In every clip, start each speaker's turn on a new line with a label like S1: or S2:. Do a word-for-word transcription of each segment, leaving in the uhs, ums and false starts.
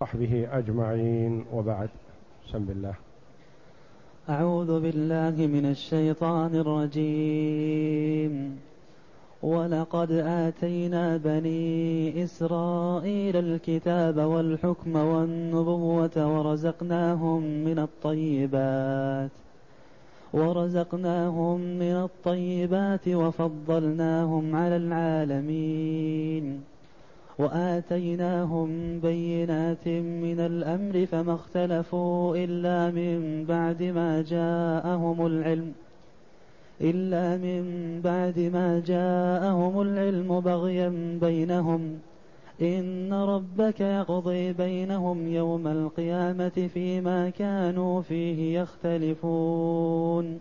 S1: وصحبه أجمعين، وبعد. بسم الله.
S2: أعوذ بالله من الشيطان الرجيم. ولقد آتينا بني إسرائيل الكتاب والحكم والنبوة ورزقناهم من الطيبات ورزقناهم من الطيبات وفضلناهم على العالمين وآتيناهم بينات من الأمر فما اختلفوا إلا من بعد ما جاءهم العلم إلا من بعد ما جاءهم العلم بغيا بينهم إن ربك يقضي بينهم يوم القيامة فيما كانوا فيه يختلفون.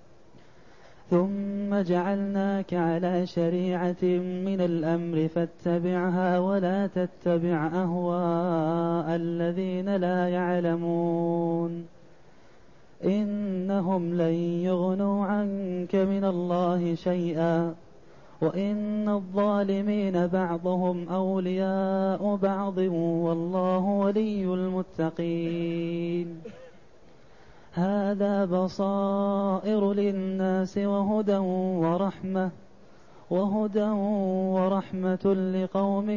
S2: ثم جعلناك على شريعة من الأمر فاتبعها ولا تتبع أهواء الذين لا يعلمون إنهم لن يغنوا عنك من الله شيئا وإن الظالمين بعضهم أولياء بعض والله ولي المتقين. هذا بصائر للناس وهدى ورحمة وهدى ورحمة لقوم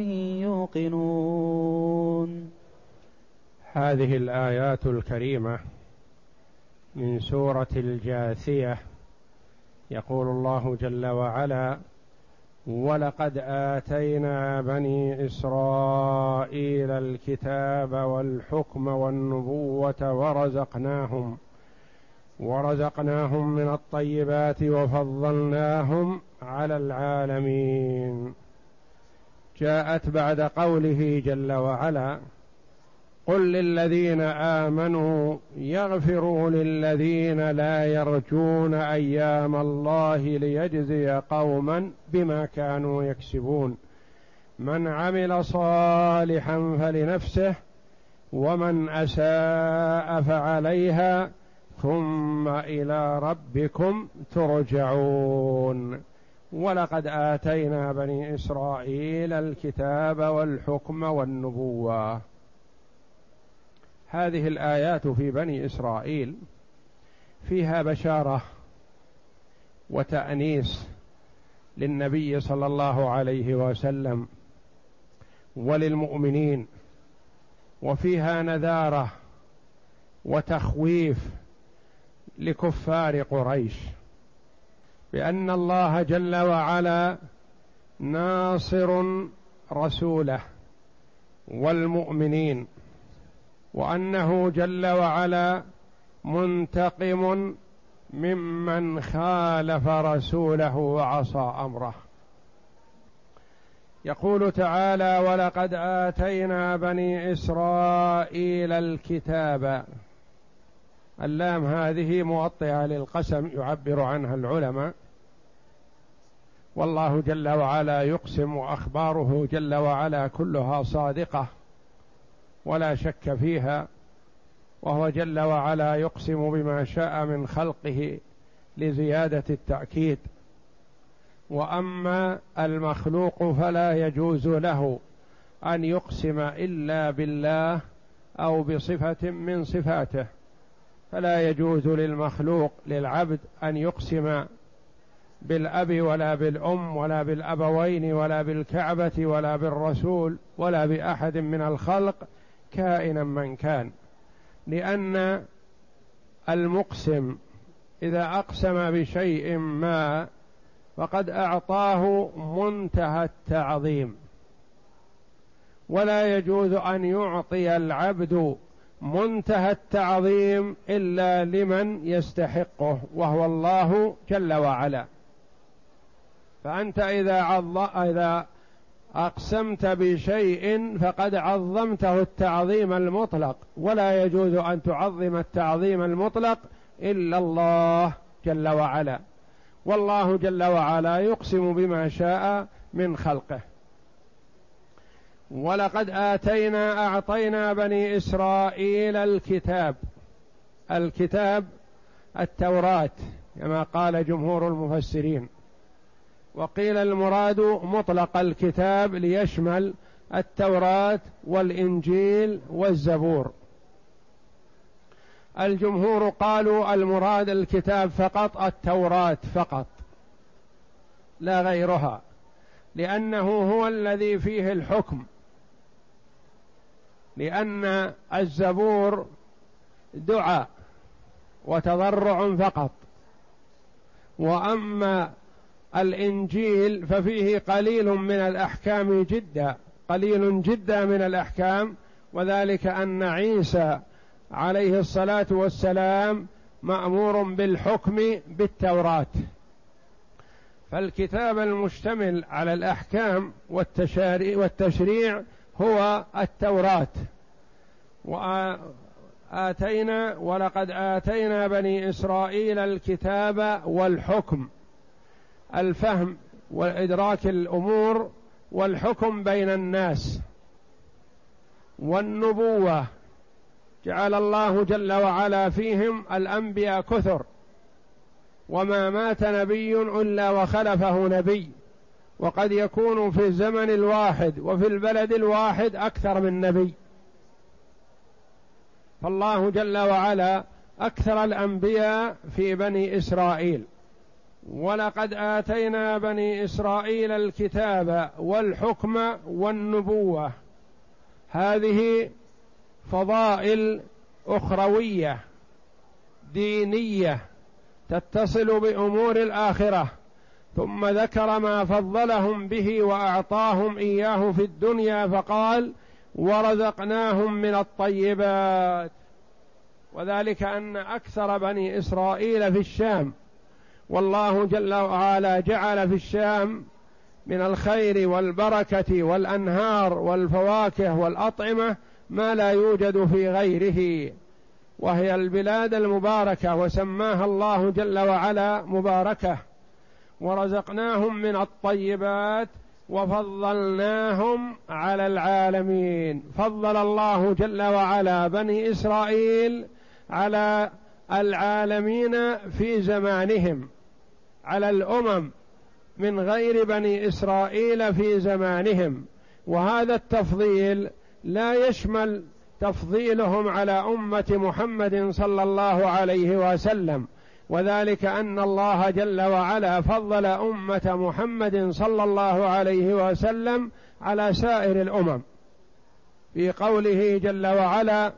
S2: يوقنون.
S1: هذه الآيات الكريمة من سورة الجاثية. يقول الله جل وعلا: ولقد آتينا بني إسرائيل الكتاب والحكم والنبوة ورزقناهم ورزقناهم من الطيبات وفضلناهم على العالمين. جاءت بعد قوله جل وعلا: قل للذين آمنوا يغفروا للذين لا يرجون أيام الله ليجزي قوما بما كانوا يكسبون من عمل صالحا فلنفسه ومن أساء فعليها ثم إلى ربكم ترجعون. ولقد آتينا بني إسرائيل الكتاب والحكم والنبوة. هذه الآيات في بني إسرائيل فيها بشارة وتأنيس للنبي صلى الله عليه وسلم وللمؤمنين، وفيها نذارة وتخويف لكفار قريش بأن الله جل وعلا ناصر رسوله والمؤمنين، وأنه جل وعلا منتقم ممن خالف رسوله وعصى أمره. يقول تعالى: ولقد آتينا بني إسرائيل الكتاب. اللام هذه موطئة للقسم يعبر عنها العلماء، والله جل وعلا يقسم وأخباره جل وعلا كلها صادقة ولا شك فيها، وهو جل وعلا يقسم بما شاء من خلقه لزيادة التأكيد. وأما المخلوق فلا يجوز له أن يقسم إلا بالله أو بصفة من صفاته، فلا يجوز للمخلوق للعبد أن يقسم بالأب ولا بالأم ولا بالأبوين ولا بالكعبة ولا بالرسول ولا بأحد من الخلق كائنا من كان، لأن المقسم إذا أقسم بشيء ما فقد أعطاه منتهى التعظيم، ولا يجوز أن يعطي العبد منتهى التعظيم إلا لمن يستحقه وهو الله جل وعلا. فأنت إذا عظ... إذا أقسمت بشيء فقد عظمته التعظيم المطلق، ولا يجوز أن تعظم التعظيم المطلق إلا الله جل وعلا، والله جل وعلا يقسم بما شاء من خلقه. ولقد آتينا أعطينا بني إسرائيل الكتاب. الكتاب التوراة كما قال جمهور المفسرين، وقيل المراد مطلق الكتاب ليشمل التوراة والإنجيل والزبور. الجمهور قالوا المراد الكتاب فقط التوراة فقط لا غيرها، لأنه هو الذي فيه الحكم، لأن الزبور دعاء وتضرع فقط، وأما الإنجيل ففيه قليل من الأحكام جدا، قليل جدا من الأحكام، وذلك أن عيسى عليه الصلاة والسلام مأمور بالحكم بالتوراة، فالكتاب المشتمل على الأحكام والتشريع هو التوراة. وآتينا ولقد آتينا بني إسرائيل الكتاب والحكم، الفهم وإدراك الأمور والحكم بين الناس، والنبوة جعل الله جل وعلا فيهم الأنبياء كثر، وما مات نبي إلا وخلفه نبي، وقد يكون في الزمن الواحد وفي البلد الواحد أكثر من نبي، فالله جل وعلا أكثر الأنبياء في بني إسرائيل. ولقد آتينا بني إسرائيل الكتاب والحكم والنبوة، هذه فضائل أخروية دينية تتصل بأمور الآخرة، ثم ذكر ما فضلهم به وأعطاهم إياه في الدنيا فقال ورزقناهم من الطيبات، وذلك أن أكثر بني إسرائيل في الشام، والله جل وعلا جعل في الشام من الخير والبركة والأنهار والفواكه والأطعمة ما لا يوجد في غيره، وهي البلاد المباركة، وسماها الله جل وعلا مباركة. ورزقناهم من الطيبات وفضلناهم على العالمين، فضل الله جل وعلا بني إسرائيل على العالمين في زمانهم، على الأمم من غير بني إسرائيل في زمانهم. وهذا التفضيل لا يشمل تفضيلهم على أمة محمد صلى الله عليه وسلم، وذلك أن الله جل وعلا فضل أمة محمد صلى الله عليه وسلم على سائر الأمم في قوله جل وعلا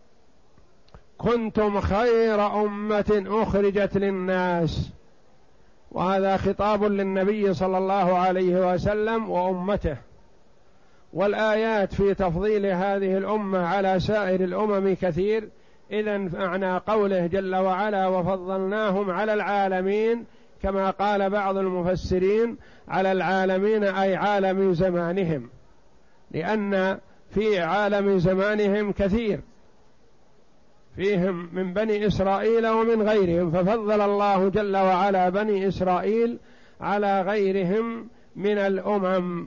S1: كنتم خير أمة أخرجت للناس، وهذا خطاب للنبي صلى الله عليه وسلم وأمته. والآيات في تفضيل هذه الأمة على سائر الأمم كثير، إذن معنى قوله جل وعلا وفضلناهم على العالمين، كما قال بعض المفسرين على العالمين أي عالم زمانهم، لأن في عالم زمانهم كثير فيهم من بني إسرائيل ومن غيرهم، ففضل الله جل وعلا بني إسرائيل على غيرهم من الأمم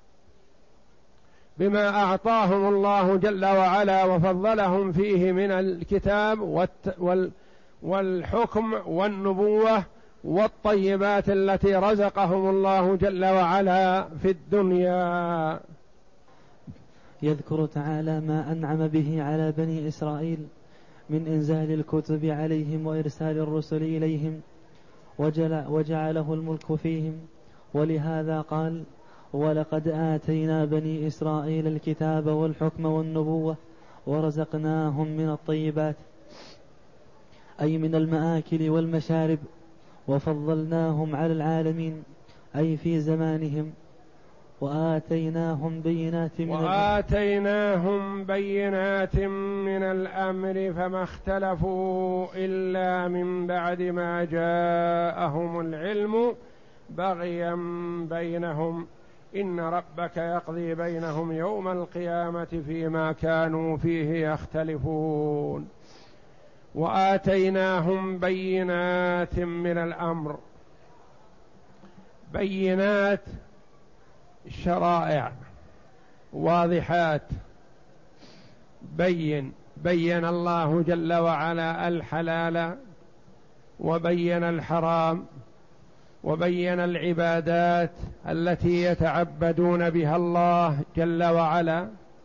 S1: بما أعطاهم الله جل وعلا وفضلهم فيه من الكتاب والحكم والنبوة والطيبات التي رزقهم الله جل وعلا في الدنيا.
S2: يذكر تعالى ما أنعم به على بني إسرائيل من إنزال الكتب عليهم وإرسال الرسل إليهم وجعله الملك فيهم، ولهذا قال ولقد آتينا بني إسرائيل الكتاب والحكم والنبوة ورزقناهم من الطيبات، أي من المآكل والمشارب، وفضلناهم على العالمين أي في زمانهم، وآتيناهم بينات من
S1: وآتيناهم بينات من الأمر فما اختلفوا إلا من بعد ما جاءهم العلم بغيا بينهم إن ربك يقضي بينهم يوم القيامة فيما كانوا فيه يختلفون. وآتيناهم بينات من الأمر، بينات شرائع واضحات، بين بين الله جل وعلا الحلال وبين الحرام وبين العبادات التي يتعبدون بها الله جل وعلا،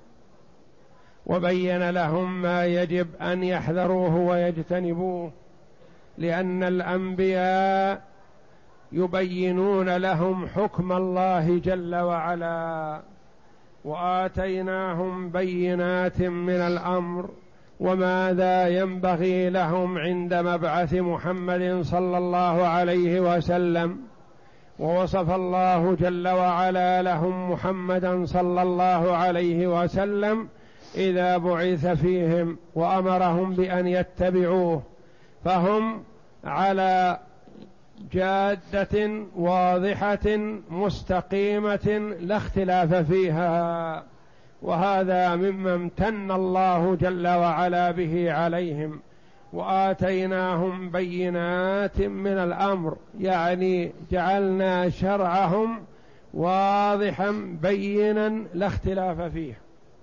S1: وبين لهم ما يجب أن يحذروه ويجتنبوه، لأن الأنبياء يبينون لهم حكم الله جل وعلا، وآتيناهم بينات من الأمر وماذا ينبغي لهم عند مبعث محمد صلى الله عليه وسلم. ووصف الله جل وعلا لهم محمدا صلى الله عليه وسلم إذا بعث فيهم وأمرهم بأن يتبعوه، فهم على جادة واضحة مستقيمة لا اختلاف فيها، وهذا مما امتن الله جل وعلا به عليهم. وآتيناهم بينات من الأمر، يعني جعلنا شرعهم واضحا بينا لا اختلاف فيه،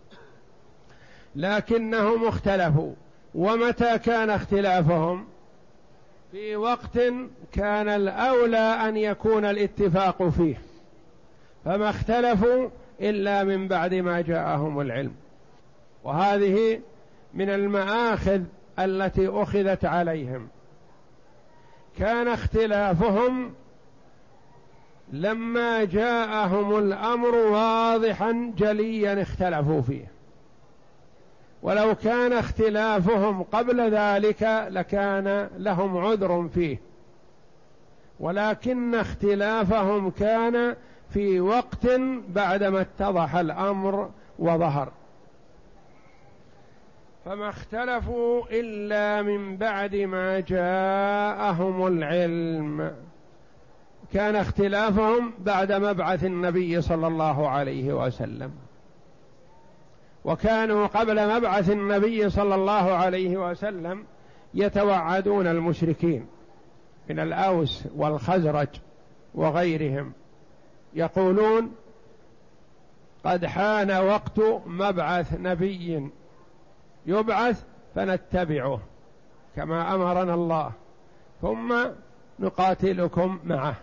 S1: لكنهم اختلفوا. ومتى كان اختلافهم؟ في وقت كان الأولى أن يكون الاتفاق فيه، فما اختلفوا إلا من بعد ما جاءهم العلم. وهذه من المآخذ التي أخذت عليهم. كان اختلافهم لما جاءهم الأمر واضحا جليا اختلفوا فيه، ولو كان اختلافهم قبل ذلك لكان لهم عذر فيه، ولكن اختلافهم كان في وقت بعدما اتضح الأمر وظهر. فما اختلفوا إلا من بعد ما جاءهم العلم. كان اختلافهم بعد مبعث النبي صلى الله عليه وسلم، وكانوا قبل مبعث النبي صلى الله عليه وسلم يتوعدون المشركين من الأوس والخزرج وغيرهم، يقولون قد حان وقت مبعث نبي يبعث فنتبعه كما أمرنا الله ثم نقاتلكم معه.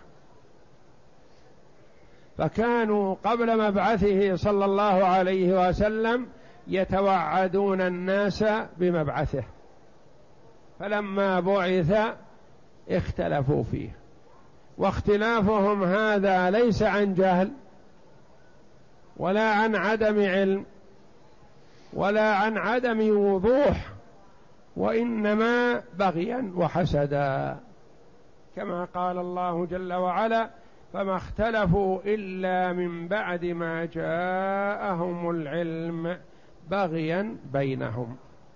S1: فكانوا قبل مبعثه صلى الله عليه وسلم يتوعدون الناس بمبعثه، فلما بعث اختلفوا فيه. واختلافهم هذا ليس عن جهل ولا عن عدم علم ولا عن عدم وضوح، وإنما بغيا وحسدا، كما قال الله جل وعلا: فما اختلفوا إلا من بعد ما جاءهم العلم بغيا بينهم،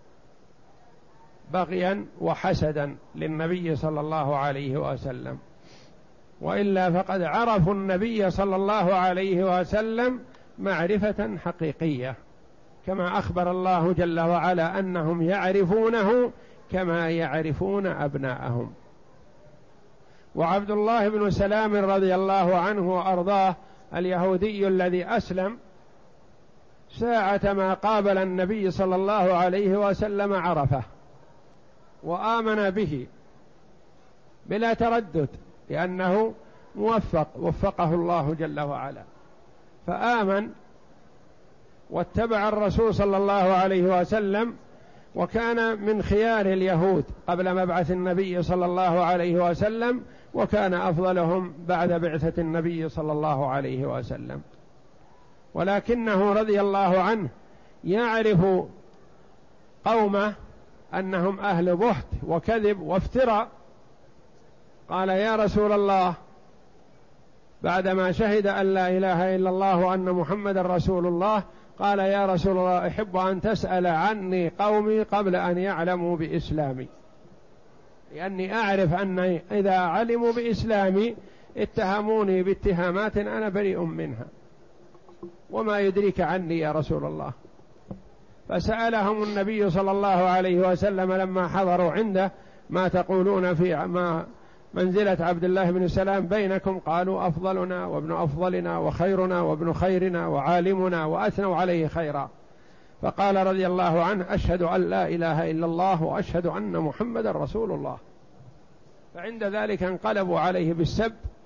S1: بغيا وحسدا للنبي صلى الله عليه وسلم. وإلا فقد عرفوا النبي صلى الله عليه وسلم معرفة حقيقية، كما أخبر الله جل وعلا أنهم يعرفونه كما يعرفون أبناءهم. وعبد الله بن سلام رضي الله عنه وأرضاه اليهودي الذي أسلم ساعة ما قابل النبي صلى الله عليه وسلم عرفه وآمن به بلا تردد، لأنه موفق وفقه الله جل وعلا، فآمن واتبع الرسول صلى الله عليه وسلم، وكان من خيار اليهود قبل مبعث النبي صلى الله عليه وسلم، وكان أفضلهم بعد بعثة النبي صلى الله عليه وسلم. ولكنه رضي الله عنه يعرف قومه أنهم أهل بهت وكذب وافتراء. قال: يا رسول الله، بعدما شهد أن لا إله إلا الله وأن محمد رسول الله، قال: يا رسول الله، أحب أن تسأل عني قومي قبل أن يعلموا بإسلامي، لأني أعرف أن إذا علموا بإسلامي اتهموني باتهامات أنا بريء منها، وما يدريك عني يا رسول الله. فسألهم النبي صلى الله عليه وسلم لما حضروا عنده: ما تقولون في ما منزلة عبد الله بن سلام بينكم؟ قالوا: أفضلنا وابن أفضلنا وخيرنا وابن خيرنا وعالمنا، وأثنوا عليه خيرا. فقال رضي الله عنه: أشهد أن لا إله إلا الله وأشهد أن محمد رسول الله. فعند ذلك انقلبوا عليه بالسب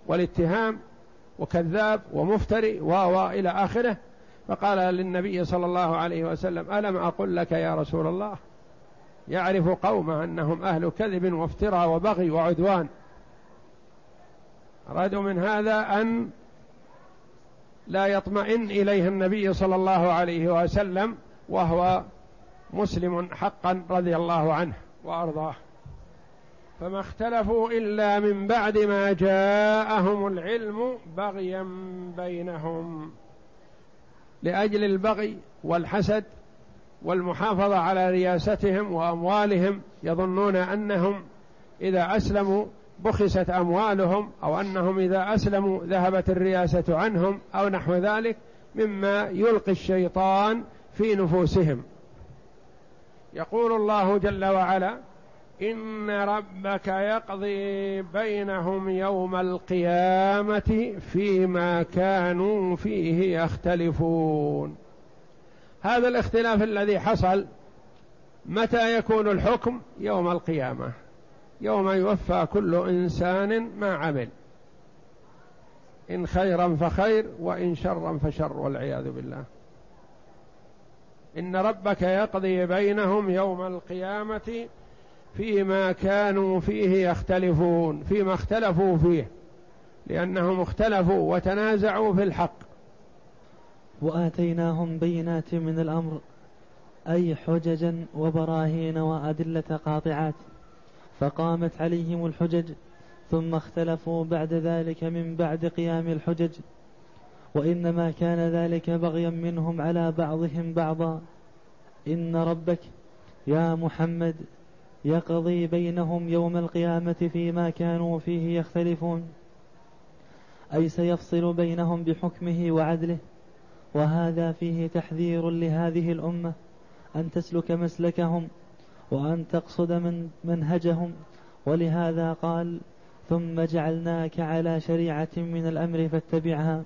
S1: والاتهام وكذاب ومفتري وإلى آخره. فقال للنبي صلى الله عليه وسلم: ألم أقل لك يا رسول الله؟ يعرف قومه أنهم أهل كذب وافتراء وبغي وعدوان. أرادوا من هذا أن لا يطمئن إليه النبي صلى الله عليه وسلم وهو مسلم حقا رضي الله عنه وأرضاه. فما اختلفوا إلا من بعد ما جاءهم العلم بغيا بينهم، لأجل البغي والحسد والمحافظة على رياستهم وأموالهم، يظنون أنهم إذا أسلموا بخست أموالهم، أو أنهم إذا أسلموا ذهبت الرياسة عنهم، أو نحو ذلك مما يلقي الشيطان في نفوسهم. يقول الله جل وعلا: إن ربك يقضي بينهم يوم القيامة فيما كانوا فيه يختلفون. هذا الاختلاف الذي حصل متى يكون الحكم؟ يوم القيامة، يوم يوفى كل إنسان ما عمل، إن خيرا فخير وإن شرا فشر، والعياذ بالله. إن ربك يقضي بينهم يوم القيامة فيما كانوا فيه يختلفون، فيما اختلفوا فيه، لأنهم اختلفوا وتنازعوا في الحق.
S2: وآتيناهم بينات من الأمر، أي حججا وبراهين وأدلة قاطعات، فقامت عليهم الحجج، ثم اختلفوا بعد ذلك من بعد قيام الحجج، وإنما كان ذلك بغيا منهم على بعضهم بعضا. إن ربك يا محمد يقضي بينهم يوم القيامة فيما كانوا فيه يختلفون، أي سيفصل بينهم بحكمه وعدله. وهذا فيه تحذير لهذه الأمة أن تسلك مسلكهم وأن تقصد من منهجهم. ولهذا قال: ثم جعلناك على شريعة من الأمر فاتبعها.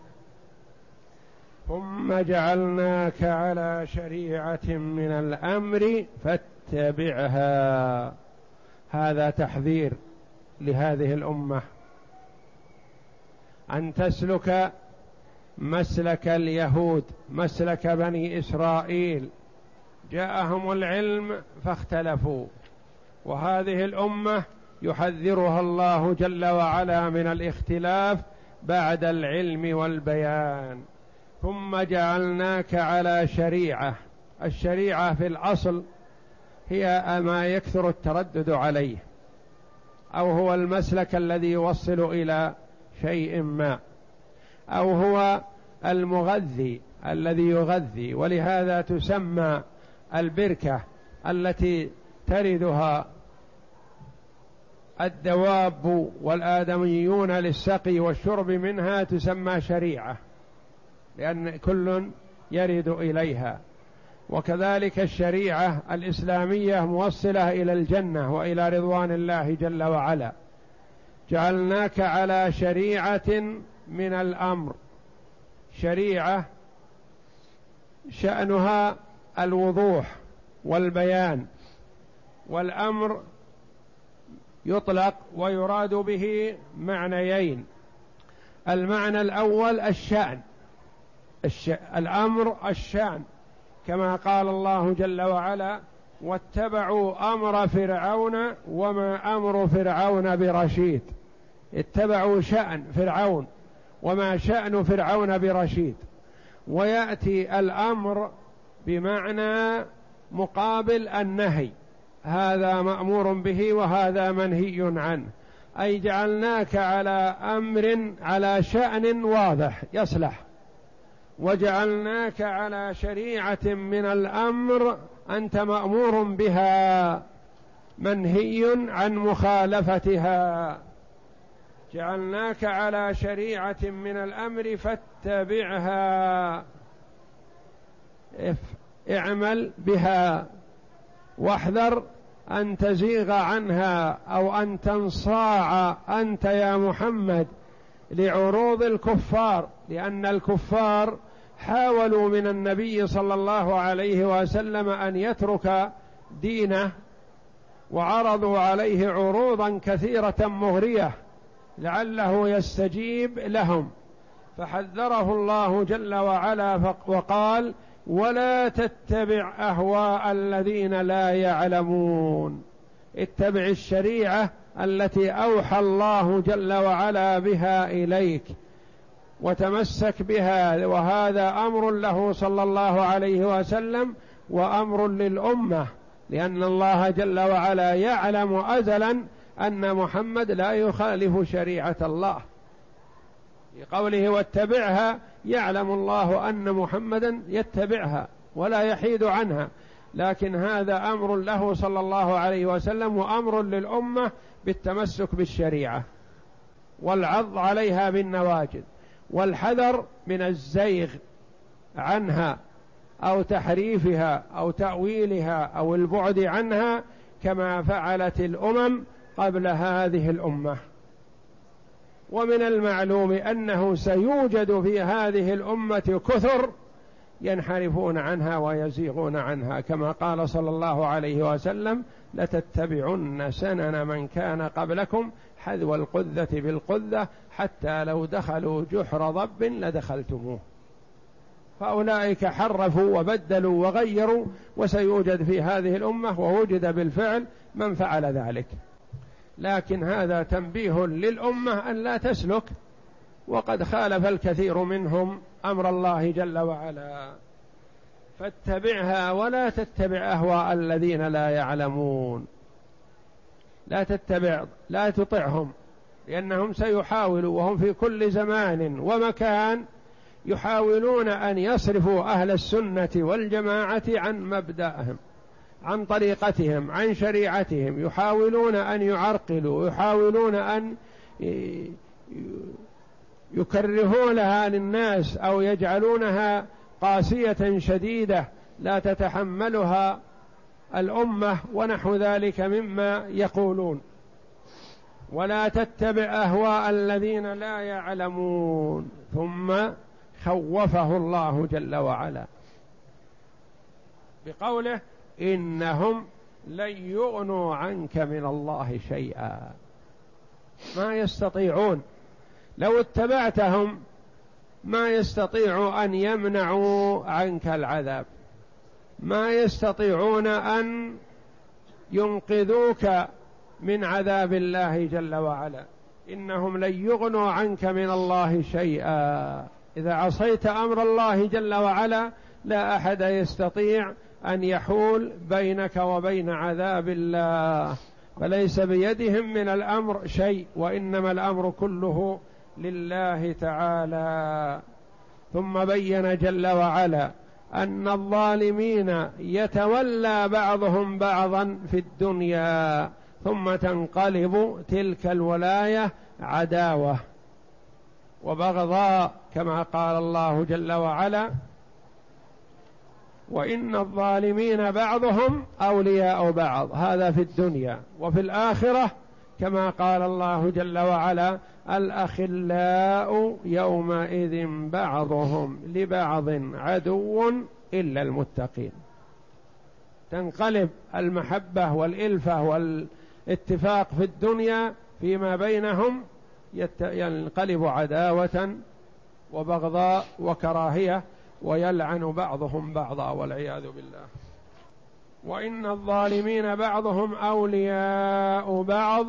S1: ثم جعلناك على شريعة من الأمر فاتبعها. هذا تحذير لهذه الأمة أن تسلك مسلك اليهود، مسلك بني إسرائيل. جاءهم العلم فاختلفوا، وهذه الأمة يحذرها الله جل وعلا من الاختلاف بعد العلم والبيان. ثم جعلناك على شريعة. الشريعة في الأصل هي ما يكثر التردد عليه، أو هو المسلك الذي يوصل إلى شيء ما، أو هو المغذي الذي يغذي. ولهذا تسمى البركة التي تردها الدواب والآدميون للسقي والشرب منها تسمى شريعة، لأن كل يرد إليها. وكذلك الشريعة الإسلامية موصلة إلى الجنة وإلى رضوان الله جل وعلا. جعلناك على شريعة من الأمر. شريعة شأنها الوضوح والبيان، والأمر يطلق ويراد به معنيين. المعنى الأول الشأن، الش... الأمر الشأن، كما قال الله جل وعلا: واتبعوا أمر فرعون وما أمر فرعون برشيد. اتبعوا شأن فرعون وما شأن فرعون برشيد. ويأتي الأمر بمعنى مقابل النهي، هذا مأمور به وهذا منهي عنه. أي جعلناك على أمر، على شأن واضح يصلح، وجعلناك على شريعة من الأمر أنت مأمور بها منهي عن مخالفتها. جعلناك على شريعة من الأمر فاتبعها، اعمل بها واحذر أن تزيغ عنها أو أن تنصاع أنت يا محمد لعروض الكفار، لأن الكفار حاولوا من النبي صلى الله عليه وسلم أن يترك دينه، وعرضوا عليه عروضا كثيرة مغرية لعله يستجيب لهم، فحذره الله جل وعلا وقال: ولا تتبع أهواء الذين لا يعلمون، اتبع الشريعة التي أوحى الله جل وعلا بها إليك وتمسك بها، وهذا أمر له صلى الله عليه وسلم وأمر للأمة، لأن الله جل وعلا يعلم أزلا أن محمد لا يخالف شريعة الله، بقوله واتبعها يعلم الله أن محمدا يتبعها ولا يحيد عنها، لكن هذا أمر له صلى الله عليه وسلم وأمر للأمة بالتمسك بالشريعة والعض عليها بالنواجذ والحذر من الزيغ عنها أو تحريفها أو تأويلها أو البعد عنها كما فعلت الأمم قبل هذه الأمة. ومن المعلوم أنه سيوجد في هذه الأمة كثر ينحرفون عنها ويزيغون عنها، كما قال صلى الله عليه وسلم: لتتبعن سنن من كان قبلكم حذو القذة بالقذة حتى لو دخلوا جحر ضب لدخلتموه. فأولئك حرفوا وبدلوا وغيروا، وسيوجد في هذه الأمة ووجد بالفعل من فعل ذلك، لكن هذا تنبيه للأمة أن لا تسلك، وقد خالف الكثير منهم أمر الله جل وعلا. فاتبعها ولا تتبع أهواء الذين لا يعلمون، لا تتبع لا تطعهم، لأنهم سيحاولوا وهم في كل زمان ومكان يحاولون أن يصرفوا أهل السنة والجماعة عن مبدأهم، عن طريقتهم، عن شريعتهم، يحاولون أن يعرقلوا، يحاولون أن يكرهونها للناس أو يجعلونها قاسية شديدة لا تتحملها الأمة ونحو ذلك مما يقولون. ولا تتبع أهواء الذين لا يعلمون، ثم خوفه الله جل وعلا بقوله: إنهم لن يغنوا عنك من الله شيئا. ما يستطيعون، لو اتبعتهم ما يستطيعوا أن يمنعوا عنك العذاب، ما يستطيعون أن ينقذوك من عذاب الله جل وعلا. إنهم لن يغنوا عنك من الله شيئا، إذا عصيت أمر الله جل وعلا لا أحد يستطيع أن يحول بينك وبين عذاب الله، فليس بيدهم من الأمر شيء، وإنما الأمر كله لله تعالى. ثم بين جل وعلا أن الظالمين يتولى بعضهم بعضا في الدنيا، ثم تنقلب تلك الولاية عداوة وبغضاء، كما قال الله جل وعلا: وإن الظالمين بعضهم أولياء بعض. هذا في الدنيا. وفي الآخرة كما قال الله جل وعلا: الأخلاء يومئذ بعضهم لبعض عدو إلا المتقين. تنقلب المحبة والإلفة والاتفاق في الدنيا فيما بينهم، ينقلب عداوة وبغضاء وكراهية، ويلعن بعضهم بعضا والعياذ بالله. وإن الظالمين بعضهم أولياء بعض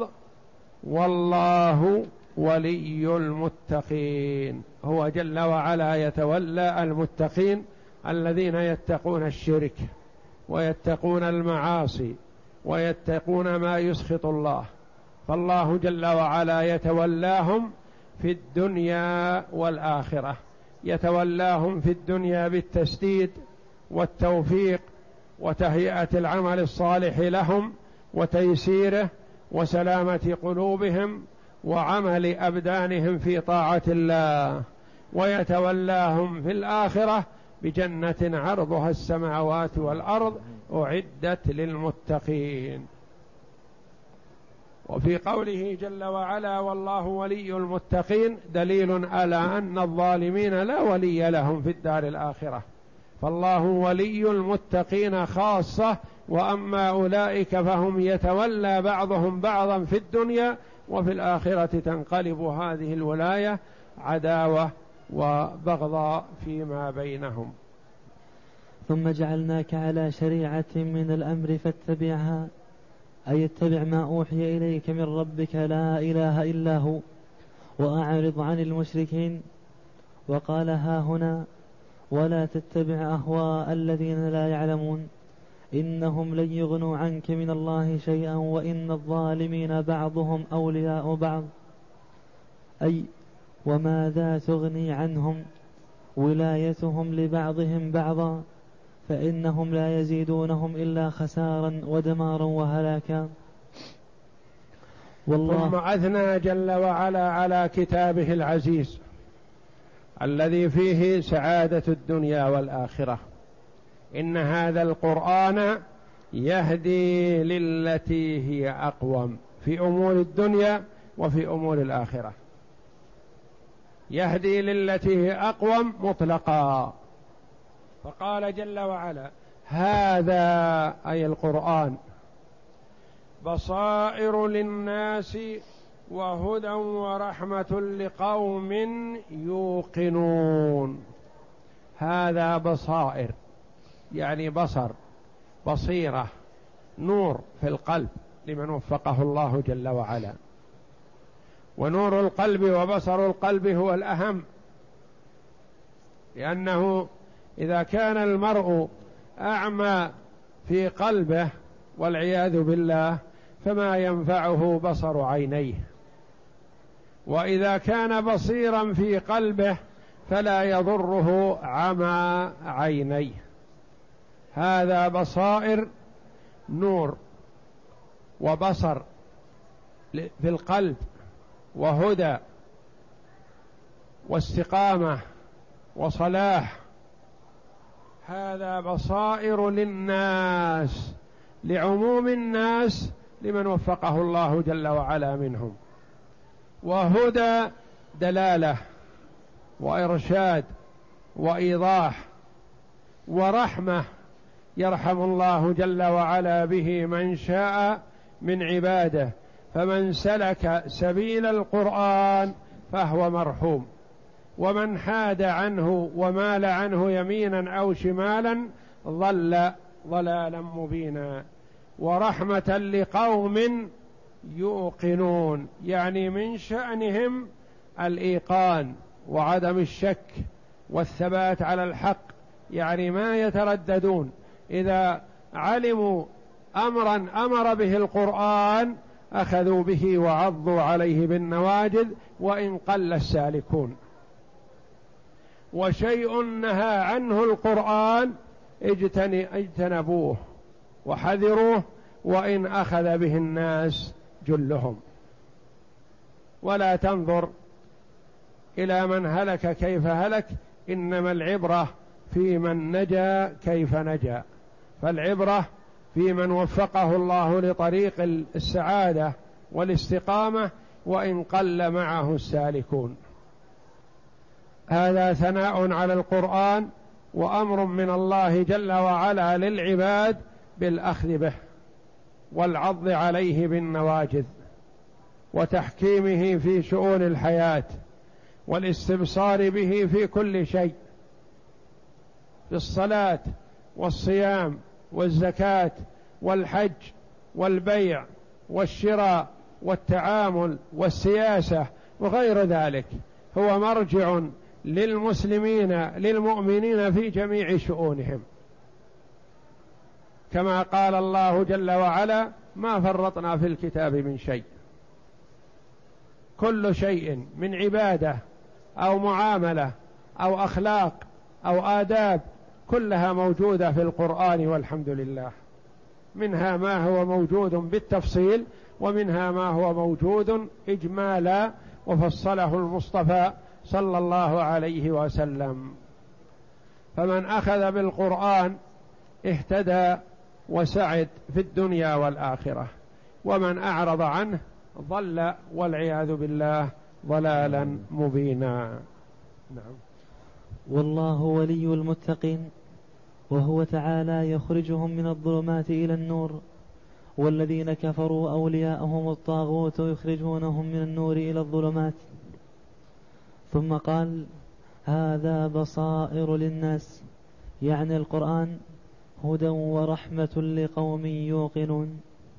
S1: والله ولي المتقين. هو جل وعلا يتولى المتقين الذين يتقون الشرك ويتقون المعاصي ويتقون ما يسخط الله، فالله جل وعلا يتولاهم في الدنيا والآخرة. يتولاهم في الدنيا بالتسديد والتوفيق وتهيئة العمل الصالح لهم وتيسيره وسلامة قلوبهم وعمل أبدانهم في طاعة الله. ويتولاهم في الآخرة بجنة عرضها السماوات والأرض أعدت للمتقين. وفي قوله جل وعلا: والله ولي المتقين، دليل على أن الظالمين لا ولي لهم في الدار الآخرة، فالله ولي المتقين خاصة، وأما أولئك فهم يتولى بعضهم بعضا في الدنيا وفي الآخرة تنقلب هذه الولاية عداوة وبغضاء فيما بينهم.
S2: ثم جعلناك على شريعة من الأمر فاتبعها، أي اتبع ما أوحي إليك من ربك لا إله إلا هو وأعرض عن المشركين. وقال ها هنا ولا تتبع أهواء الذين لا يعلمون إنهم لن يغنوا عنك من الله شيئا وإن الظالمين بعضهم أولياء بعض، أي وماذا تغني عنهم ولايتهم لبعضهم بعضا، فإنهم لا يزيدونهم إلا خسارا ودمارا وهلاكا.
S1: والله ثم أثنى جل وعلا على كتابه العزيز الذي فيه سعادة الدنيا والآخرة. إن هذا القرآن يهدي للتي هي أقوم في أمور الدنيا وفي أمور الآخرة. يهدي للتي هي أقوم مطلقا، فقال جل وعلا هذا أي القرآن بصائر للناس وهدى ورحمة لقوم يوقنون. هذا بصائر يعني بصر، بصيرة، نور في القلب لمن وفقه الله جل وعلا. ونور القلب وبصر القلب هو الأهم، لأنه إذا كان المرء أعمى في قلبه والعياذ بالله فما ينفعه بصر عينيه، وإذا كان بصيرا في قلبه فلا يضره عمى عينيه. هذا بصائر، نور وبصر في القلب وهدى واستقامة وصلاح. هذا بصائر للناس، لعموم الناس، لمن وفقه الله جل وعلا منهم. وهدى دلالة وإرشاد وإيضاح، ورحمة يرحم الله جل وعلا به من شاء من عباده، فمن سلك سبيل القرآن فهو مرحوم، ومن حاد عنه ومال عنه يمينا أو شمالا ضل ضلالا مبينا. ورحمة لقوم يوقنون، يعني من شأنهم الإيقان وعدم الشك والثبات على الحق، يعني ما يترددون. إذا علموا أمرا أمر به القرآن أخذوا به وعضوا عليه بالنواجذ وإن قل السالكون، وشيء نهى عنه القرآن اجتنبوه وحذروه وإن أخذ به الناس جلهم. ولا تنظر إلى من هلك كيف هلك، إنما العبرة في من نجا كيف نجا. فالعبرة في من وفقه الله لطريق السعادة والاستقامة وإن قل معه السالكون. هذا ثناء على القرآن وأمر من الله جل وعلا للعباد بالأخذ به والعض عليه بالنواجذ وتحكيمه في شؤون الحياة والاستبصار به في كل شيء، في الصلاة والصيام والزكاة والحج والبيع والشراء والتعامل والسياسة وغير ذلك. هو مرجع للمسلمين للمؤمنين في جميع شؤونهم، كما قال الله جل وعلا ما فرطنا في الكتاب من شيء. كل شيء من عبادة أو معاملة أو أخلاق أو آداب كلها موجودة في القرآن والحمد لله، منها ما هو موجود بالتفصيل ومنها ما هو موجود إجمالا وفصله المصطفى صلى الله عليه وسلم. فمن أخذ بالقرآن اهتدى وسعد في الدنيا والآخرة، ومن أعرض عنه ضل والعياذ بالله ضلالا مبينا. نعم.
S2: والله ولي المتقين، وهو تعالى يخرجهم من الظلمات إلى النور والذين كفروا أولياءهم الطاغوت يخرجونهم من النور إلى الظلمات. ثم قال: هذا بصائر للناس، يعني القرآن، هدى ورحمة لقوم يوقنون.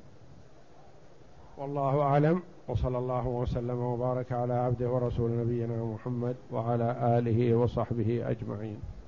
S1: والله أعلم، وصلى الله وسلم وبارك على عبده ورسول نبينا محمد وعلى آله وصحبه أجمعين.